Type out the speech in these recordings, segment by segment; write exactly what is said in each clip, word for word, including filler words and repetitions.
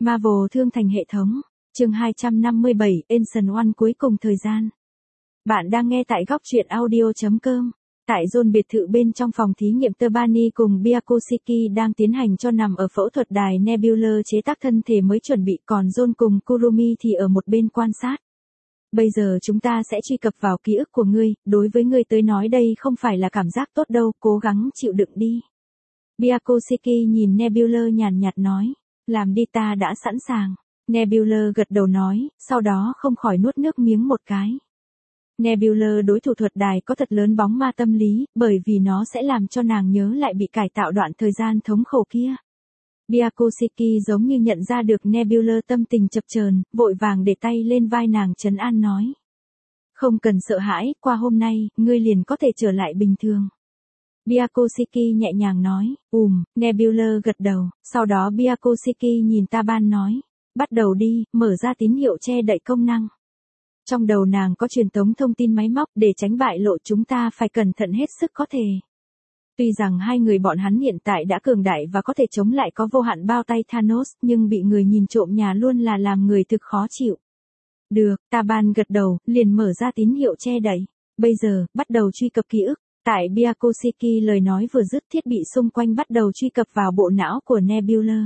Marvel thương thành hệ thống. Chương hai trăm năm mươi bảy, Ancient One cuối cùng thời gian. Bạn đang nghe tại góc truyện audio chấm com. Tại John biệt thự bên trong phòng thí nghiệm Tebani cùng Byakushiki đang tiến hành cho nằm ở phẫu thuật đài Nebula chế tác thân thể mới chuẩn bị, còn John cùng Kurumi thì ở một bên quan sát. Bây giờ chúng ta sẽ truy cập vào ký ức của ngươi, đối với ngươi tới nói đây không phải là cảm giác tốt đâu, cố gắng chịu đựng đi. Byakushiki nhìn Nebula nhàn nhạt nói, làm đi, ta đã sẵn sàng. Nebula gật đầu nói, sau đó không khỏi nuốt nước miếng một cái. Nebula đối thủ thuật đài có thật lớn bóng ma tâm lý, bởi vì nó sẽ làm cho nàng nhớ lại bị cải tạo đoạn thời gian thống khổ kia. Byakushiki giống như nhận ra được Nebula tâm tình chập chờn, vội vàng để tay lên vai nàng trấn an nói. Không cần sợ hãi, qua hôm nay, ngươi liền có thể trở lại bình thường. Byakushiki nhẹ nhàng nói, ùm, Nebula gật đầu, sau đó Byakushiki nhìn Taban nói, bắt đầu đi, mở ra tín hiệu che đậy công năng. Trong đầu nàng có truyền tống thông tin máy móc, để tránh bại lộ chúng ta phải cẩn thận hết sức có thể. Tuy rằng hai người bọn hắn hiện tại đã cường đại và có thể chống lại có vô hạn bao tay Thanos, nhưng bị người nhìn trộm nhà luôn là làm người thực khó chịu. Được, Taban gật đầu, liền mở ra tín hiệu che đậy. Bây giờ, bắt đầu truy cập ký ức. Tại Byakushiki lời nói vừa dứt, thiết bị xung quanh bắt đầu truy cập vào bộ não của Nebula.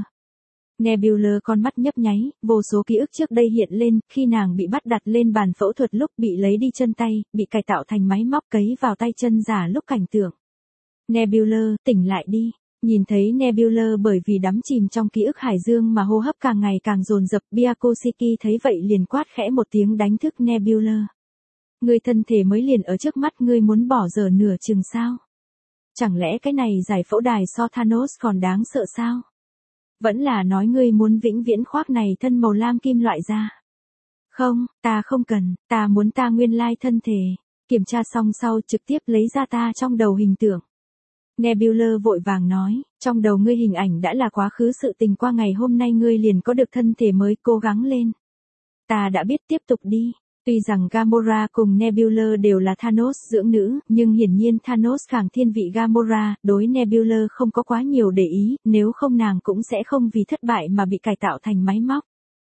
Nebula con mắt nhấp nháy, vô số ký ức trước đây hiện lên, khi nàng bị bắt đặt lên bàn phẫu thuật lúc bị lấy đi chân tay, bị cải tạo thành máy móc cấy vào tay chân giả lúc cảnh tượng. Nebula, tỉnh lại đi. Nhìn thấy Nebula bởi vì đắm chìm trong ký ức hải dương mà hô hấp càng ngày càng dồn dập, Byakushiki thấy vậy liền quát khẽ một tiếng đánh thức Nebula. Người thân thể mới liền ở trước mắt, ngươi muốn bỏ dở nửa chừng sao? Chẳng lẽ cái này giải phẫu đài so Thanos còn đáng sợ sao? Vẫn là nói ngươi muốn vĩnh viễn khoác này thân màu lam kim loại ra? Không, ta không cần, ta muốn ta nguyên lai thân thể. Kiểm tra xong sau trực tiếp lấy ra ta trong đầu hình tượng. Nebula vội vàng nói, trong đầu ngươi hình ảnh đã là quá khứ sự tình, qua ngày hôm nay ngươi liền có được thân thể mới, cố gắng lên. Ta đã biết, tiếp tục đi. Tuy rằng Gamora cùng Nebula đều là Thanos dưỡng nữ, nhưng hiển nhiên Thanos càng thiên vị Gamora, đối Nebula không có quá nhiều để ý, nếu không nàng cũng sẽ không vì thất bại mà bị cải tạo thành máy móc.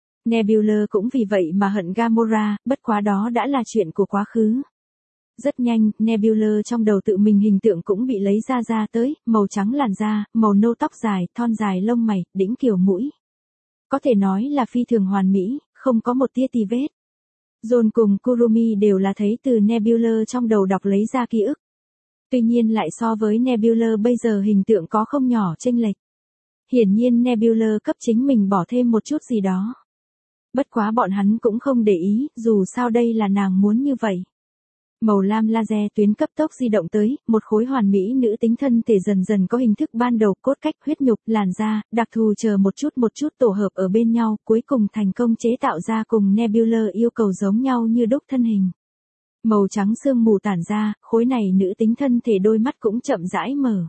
Nebula cũng vì vậy mà hận Gamora, bất quá đó đã là chuyện của quá khứ. Rất nhanh, Nebula trong đầu tự mình hình tượng cũng bị lấy ra ra tới, màu trắng làn da, màu nâu tóc dài, thon dài lông mày, đĩnh kiểu mũi. Có thể nói là phi thường hoàn mỹ, không có một tia tì vết. John cùng Kurumi đều là thấy từ Nebula trong đầu đọc lấy ra ký ức. Tuy nhiên lại so với Nebula bây giờ hình tượng có không nhỏ chênh lệch. Hiển nhiên Nebula cấp chính mình bỏ thêm một chút gì đó. Bất quá bọn hắn cũng không để ý, dù sao đây là nàng muốn như vậy. Màu lam laser tuyến cấp tốc di động tới, một khối hoàn mỹ nữ tính thân thể dần dần có hình thức ban đầu, cốt cách, huyết nhục, làn da, đặc thù chờ một chút một chút tổ hợp ở bên nhau, cuối cùng thành công chế tạo ra cùng Nebula yêu cầu giống nhau như đúc thân hình. Màu trắng sương mù tản ra, khối này nữ tính thân thể đôi mắt cũng chậm rãi mở.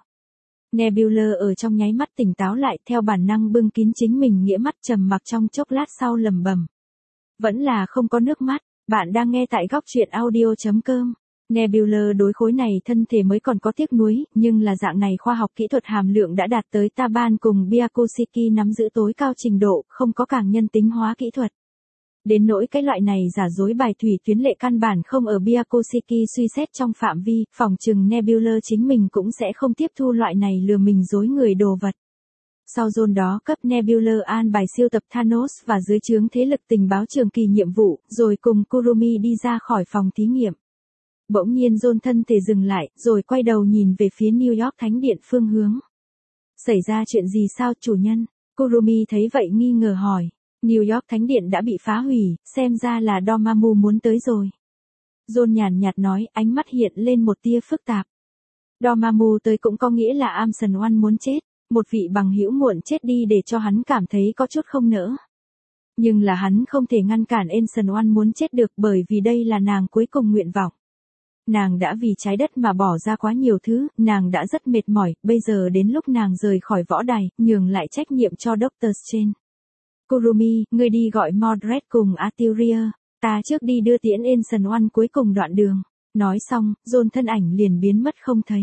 Nebula ở trong nháy mắt tỉnh táo lại, theo bản năng bưng kín chính mình, nghĩa mắt trầm mặc trong chốc lát sau lẩm bẩm. Vẫn là không có nước mắt. Bạn đang nghe tại góc truyện audio chấm com. Nebula đối khối này thân thể mới còn có tiếc nuối, nhưng là dạng này khoa học kỹ thuật hàm lượng đã đạt tới Taban cùng Byakushiki nắm giữ tối cao trình độ, không có càng nhân tính hóa kỹ thuật. Đến nỗi cái loại này giả dối bài thủy tuyến lệ căn bản không ở Byakushiki suy xét trong phạm vi, phỏng chừng Nebula chính mình cũng sẽ không tiếp thu loại này lừa mình dối người đồ vật. Sau John đó cấp Nebula an bài siêu tập Thanos và dưới trướng thế lực tình báo trường kỳ nhiệm vụ, rồi cùng Kurumi đi ra khỏi phòng thí nghiệm. Bỗng nhiên John thân thể dừng lại, rồi quay đầu nhìn về phía New York Thánh Điện phương hướng. Xảy ra chuyện gì sao, chủ nhân? Kurumi thấy vậy nghi ngờ hỏi. New York Thánh Điện đã bị phá hủy, xem ra là Dormammu muốn tới rồi. John nhàn nhạt nói, ánh mắt hiện lên một tia phức tạp. Dormammu tới cũng có nghĩa là Ancient One muốn chết. Một vị bằng hữu muộn chết đi để cho hắn cảm thấy có chút không nỡ. Nhưng là hắn không thể ngăn cản Ancient One muốn chết được, bởi vì đây là nàng cuối cùng nguyện vọng. Nàng đã vì trái đất mà bỏ ra quá nhiều thứ, nàng đã rất mệt mỏi, bây giờ đến lúc nàng rời khỏi võ đài, nhường lại trách nhiệm cho Doctor Strange. Kurumi, ngươi đi gọi Mordred cùng Arturia, ta trước đi đưa tiễn Ancient One cuối cùng đoạn đường. Nói xong, John thân ảnh liền biến mất không thấy.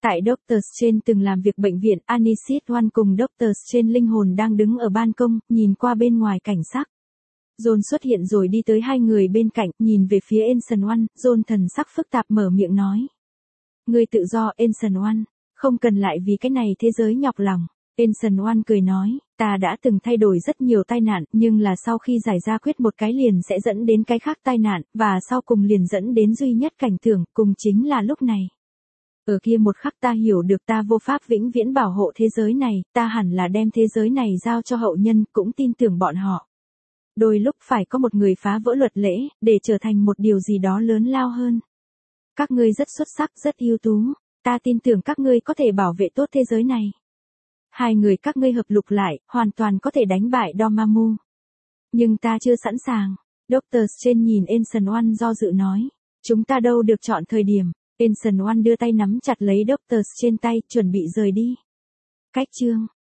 Tại Doctor Strange từng làm việc bệnh viện, Anisit One cùng Doctor Strange linh hồn đang đứng ở ban công, nhìn qua bên ngoài cảnh sắc. John xuất hiện rồi đi tới hai người bên cạnh, nhìn về phía Ancient One, John thần sắc phức tạp mở miệng nói. Ngươi tự do, Ancient One, không cần lại vì cái này thế giới nhọc lòng. Ancient One cười nói, ta đã từng thay đổi rất nhiều tai nạn, nhưng là sau khi giải ra quyết một cái liền sẽ dẫn đến cái khác tai nạn, và sau cùng liền dẫn đến duy nhất cảnh tưởng, cùng chính là lúc này. Ở kia một khắc ta hiểu được ta vô pháp vĩnh viễn bảo hộ thế giới này, ta hẳn là đem thế giới này giao cho hậu nhân, cũng tin tưởng bọn họ. Đôi lúc phải có một người phá vỡ luật lễ, để trở thành một điều gì đó lớn lao hơn. Các ngươi rất xuất sắc, rất ưu tú, ta tin tưởng các ngươi có thể bảo vệ tốt thế giới này. Hai người các ngươi hợp lục lại, hoàn toàn có thể đánh bại Dormammu. Nhưng ta chưa sẵn sàng. Doctor Strange nhìn Ancient One do dự nói. Chúng ta đâu được chọn thời điểm. Ancient One đưa tay nắm chặt lấy Doctor Strange tay, chuẩn bị rời đi. Cách chương.